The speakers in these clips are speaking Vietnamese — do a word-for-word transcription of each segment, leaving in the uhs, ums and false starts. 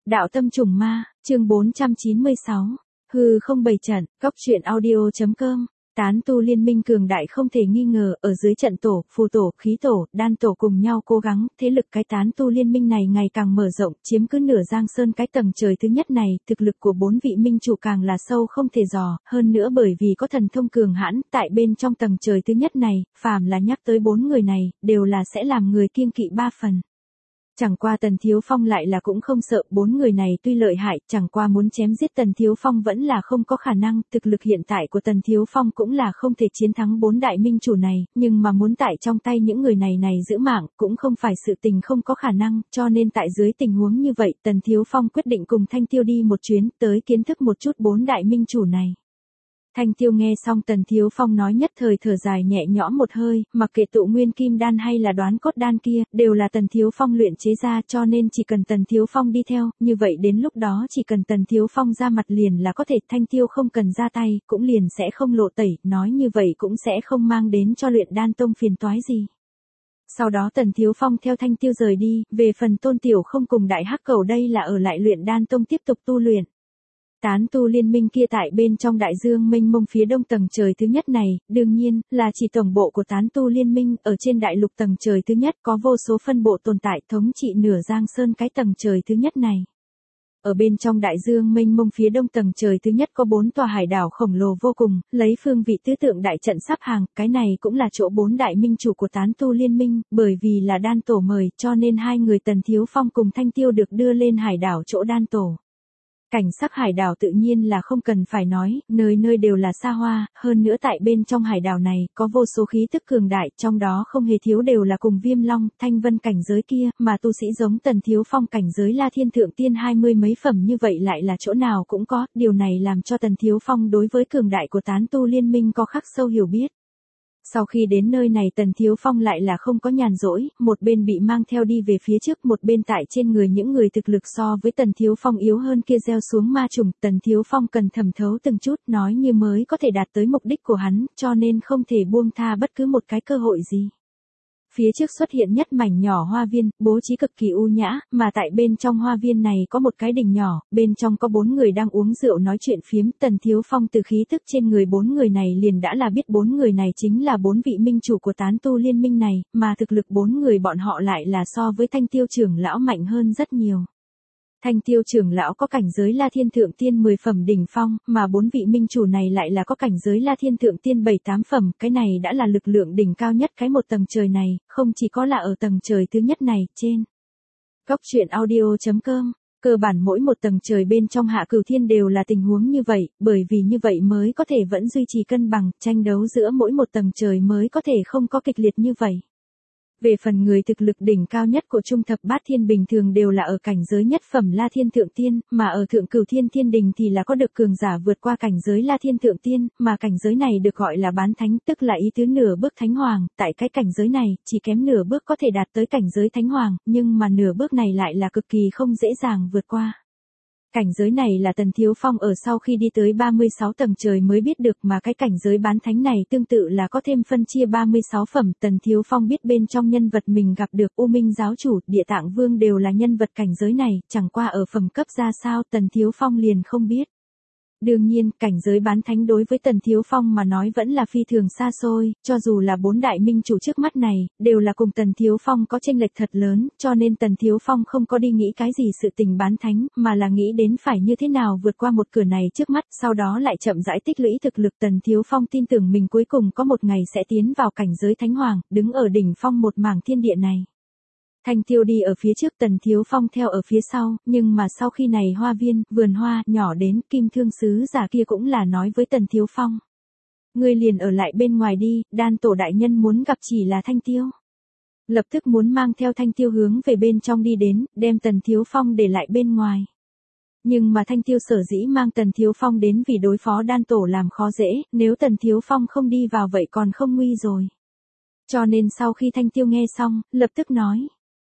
Đạo tâm trùng ma, chương bốn trăm chín mươi sáu. Hư không bày trận, góc truyện audio.com. Tán tu liên minh cường đại không thể nghi ngờ, ở dưới trận tổ, phù tổ, khí tổ, đan tổ cùng nhau cố gắng, thế lực cái tán tu liên minh này ngày càng mở rộng, chiếm cứ nửa giang sơn cái tầng trời thứ nhất này, thực lực của bốn vị minh chủ càng là sâu không thể dò, hơn nữa bởi vì có thần thông cường hãn, tại bên trong tầng trời thứ nhất này, phàm là nhắc tới bốn người này, đều là sẽ làm người kiêng kỵ ba phần. Chẳng qua Tần Thiếu Phong lại là cũng không sợ, bốn người này tuy lợi hại, chẳng qua muốn chém giết Tần Thiếu Phong vẫn là không có khả năng, thực lực hiện tại của Tần Thiếu Phong cũng là không thể chiến thắng bốn đại minh chủ này, nhưng mà muốn tại trong tay những người này này giữ mạng, cũng không phải sự tình không có khả năng, cho nên tại dưới tình huống như vậy, Tần Thiếu Phong quyết định cùng Thanh Tiêu đi một chuyến, tới kiến thức một chút bốn đại minh chủ này. Thanh Tiêu nghe xong Tần Thiếu Phong nói nhất thời thở dài nhẹ nhõm một hơi, mặc kệ tụ nguyên kim đan hay là đoán cốt đan kia, đều là Tần Thiếu Phong luyện chế ra cho nên chỉ cần Tần Thiếu Phong đi theo, như vậy đến lúc đó chỉ cần Tần Thiếu Phong ra mặt liền là có thể, Thanh Tiêu không cần ra tay, cũng liền sẽ không lộ tẩy, nói như vậy cũng sẽ không mang đến cho luyện đan tông phiền toái gì. Sau đó Tần Thiếu Phong theo Thanh Tiêu rời đi, về phần Tôn Tiểu không cùng Đại Hắc Cầu đây là ở lại luyện đan tông tiếp tục tu luyện. Tán tu liên minh kia tại bên trong đại dương mênh mông phía đông tầng trời thứ nhất này, đương nhiên, là chỉ tổng bộ của tán tu liên minh, ở trên đại lục tầng trời thứ nhất có vô số phân bộ tồn tại thống trị nửa giang sơn cái tầng trời thứ nhất này. Ở bên trong đại dương mênh mông phía đông tầng trời thứ nhất có bốn tòa hải đảo khổng lồ vô cùng, lấy phương vị tứ tượng đại trận sắp hàng, cái này cũng là chỗ bốn đại minh chủ của tán tu liên minh, bởi vì là đan tổ mời, cho nên hai người Tần Thiếu Phong cùng Thanh Tiêu được đưa lên hải đảo chỗ đan tổ. Cảnh sắc hải đảo tự nhiên là không cần phải nói, nơi nơi đều là xa hoa, hơn nữa tại bên trong hải đảo này, có vô số khí tức cường đại, trong đó không hề thiếu đều là cùng Viêm Long, Thanh Vân cảnh giới kia, mà tu sĩ giống Tần Thiếu Phong cảnh giới La Thiên Thượng Tiên hai mươi mấy phẩm như vậy lại là chỗ nào cũng có, điều này làm cho Tần Thiếu Phong đối với cường đại của tán tu liên minh có khắc sâu hiểu biết. Sau khi đến nơi này Tần Thiếu Phong lại là không có nhàn rỗi, một bên bị mang theo đi về phía trước, một bên tại trên người những người thực lực so với Tần Thiếu Phong yếu hơn kia gieo xuống ma trùng, Tần Thiếu Phong cần thẩm thấu từng chút nói như mới có thể đạt tới mục đích của hắn, cho nên không thể buông tha bất cứ một cái cơ hội gì. Phía trước xuất hiện nhất mảnh nhỏ hoa viên, bố trí cực kỳ u nhã, mà tại bên trong hoa viên này có một cái đình nhỏ, bên trong có bốn người đang uống rượu nói chuyện phiếm, Tần Thiếu Phong từ khí tức trên người bốn người này liền đã là biết bốn người này chính là bốn vị minh chủ của tán tu liên minh này, mà thực lực bốn người bọn họ lại là so với Thanh Tiêu trưởng lão mạnh hơn rất nhiều. Thanh Tiêu trưởng lão có cảnh giới La Thiên Thượng Tiên mười phẩm đỉnh phong, mà bốn vị minh chủ này lại là có cảnh giới La Thiên Thượng Tiên bảy tám phẩm, cái này đã là lực lượng đỉnh cao nhất cái một tầng trời này, không chỉ có là ở tầng trời thứ nhất này, trên góc truyện audio.com, cơ bản mỗi một tầng trời bên trong Hạ Cửu Thiên đều là tình huống như vậy, bởi vì như vậy mới có thể vẫn duy trì cân bằng, tranh đấu giữa mỗi một tầng trời mới có thể không có kịch liệt như vậy. Về phần người thực lực đỉnh cao nhất của Trung Thập Bát Thiên bình thường đều là ở cảnh giới nhất phẩm La Thiên Thượng Tiên, mà ở Thượng Cửu Thiên Thiên Đình thì là có được cường giả vượt qua cảnh giới La Thiên Thượng Tiên, mà cảnh giới này được gọi là bán thánh, tức là ý tứ nửa bước thánh hoàng, tại cái cảnh giới này, chỉ kém nửa bước có thể đạt tới cảnh giới thánh hoàng, nhưng mà nửa bước này lại là cực kỳ không dễ dàng vượt qua. Cảnh giới này là Tần Thiếu Phong ở sau khi đi tới ba mươi sáu tầng trời mới biết được, mà cái cảnh giới bán thánh này tương tự là có thêm phân chia ba mươi sáu phẩm, Tần Thiếu Phong biết bên trong nhân vật mình gặp được U Minh giáo chủ, Địa Tạng Vương đều là nhân vật cảnh giới này, chẳng qua ở phẩm cấp ra sao Tần Thiếu Phong liền không biết. Đương nhiên, cảnh giới bán thánh đối với Tần Thiếu Phong mà nói vẫn là phi thường xa xôi, cho dù là bốn đại minh chủ trước mắt này, đều là cùng Tần Thiếu Phong có chênh lệch thật lớn, cho nên Tần Thiếu Phong không có đi nghĩ cái gì sự tình bán thánh, mà là nghĩ đến phải như thế nào vượt qua một cửa này trước mắt, sau đó lại chậm rãi tích lũy thực lực. Tần Thiếu Phong tin tưởng mình cuối cùng có một ngày sẽ tiến vào cảnh giới thánh hoàng, đứng ở đỉnh phong một mảng thiên địa này. Thanh Tiêu đi ở phía trước, Tần Thiếu Phong theo ở phía sau, nhưng mà sau khi này hoa viên, vườn hoa, nhỏ đến, Kim Thương sứ giả kia cũng là nói với Tần Thiếu Phong. Ngươi liền ở lại bên ngoài đi, đan tổ đại nhân muốn gặp chỉ là Thanh Tiêu. Lập tức muốn mang theo Thanh Tiêu hướng về bên trong đi đến, đem Tần Thiếu Phong để lại bên ngoài. Nhưng mà Thanh Tiêu sở dĩ mang Tần Thiếu Phong đến vì đối phó đan tổ làm khó dễ, nếu Tần Thiếu Phong không đi vào vậy còn không nguy rồi. Cho nên sau khi Thanh Tiêu nghe xong, lập tức nói.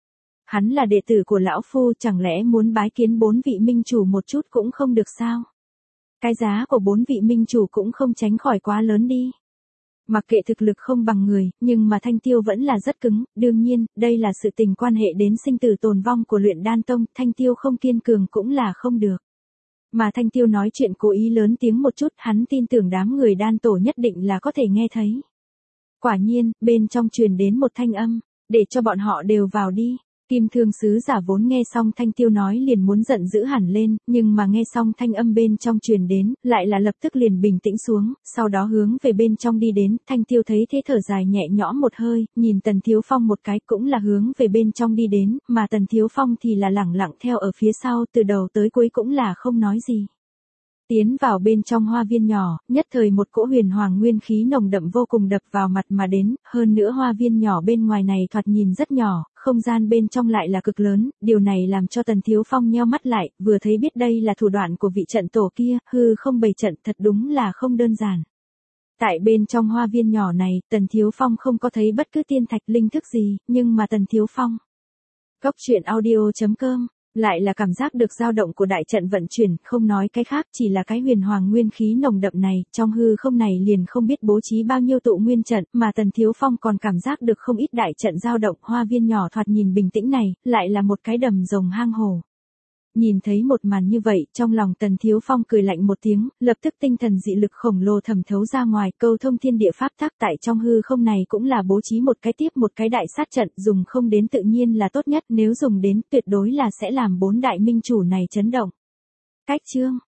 Hắn là đệ tử của lão phu, chẳng lẽ muốn bái kiến bốn vị minh chủ một chút cũng không được sao? Cái giá của bốn vị minh chủ cũng không tránh khỏi quá lớn đi. Mặc kệ thực lực không bằng người, nhưng mà Thanh Tiêu vẫn là rất cứng, đương nhiên, đây là sự tình quan hệ đến sinh tử tồn vong của luyện đan tông, Thanh Tiêu không kiên cường cũng là không được. Mà Thanh Tiêu nói chuyện cố ý lớn tiếng một chút, hắn tin tưởng đám người đan tổ nhất định là có thể nghe thấy. Quả nhiên, bên trong truyền đến một thanh âm, để cho bọn họ đều vào đi. Kim Thương sứ giả vốn nghe xong Thanh Tiêu nói liền muốn giận dữ hẳn lên, nhưng mà nghe xong thanh âm bên trong truyền đến, lại là lập tức liền bình tĩnh xuống, sau đó hướng về bên trong đi đến, Thanh Tiêu thấy thế thở dài nhẹ nhõm một hơi, nhìn Tần Thiếu Phong một cái cũng là hướng về bên trong đi đến, mà Tần Thiếu Phong thì là lẳng lặng theo ở phía sau từ đầu tới cuối cũng là không nói gì. Tiến vào bên trong hoa viên nhỏ, nhất thời một cỗ huyền hoàng nguyên khí nồng đậm vô cùng đập vào mặt mà đến, hơn nữa hoa viên nhỏ bên ngoài này thoạt nhìn rất nhỏ, không gian bên trong lại là cực lớn, điều này làm cho Tần Thiếu Phong nheo mắt lại, vừa thấy biết đây là thủ đoạn của vị trận tổ kia, hư không bày trận thật đúng là không đơn giản. Tại bên trong hoa viên nhỏ này, Tần Thiếu Phong không có thấy bất cứ tiên thạch linh thức gì, nhưng mà Tần Thiếu Phong. Cốc truyện audio chấm com lại là cảm giác được dao động của đại trận vận chuyển, không nói cái khác, chỉ là cái huyền hoàng nguyên khí nồng đậm này, trong hư không này liền không biết bố trí bao nhiêu tụ nguyên trận, mà Tần Thiếu Phong còn cảm giác được không ít đại trận dao động, hoa viên nhỏ thoạt nhìn bình tĩnh này, lại là một cái đầm rồng hang hồ. Nhìn thấy một màn như vậy, trong lòng Tần Thiếu Phong cười lạnh một tiếng, lập tức tinh thần dị lực khổng lồ thẩm thấu ra ngoài, câu thông thiên địa pháp tắc tại trong hư không này cũng là bố trí một cái tiếp một cái đại sát trận, dùng không đến tự nhiên là tốt nhất, nếu dùng đến tuyệt đối là sẽ làm bốn đại minh chủ này chấn động. Cách chương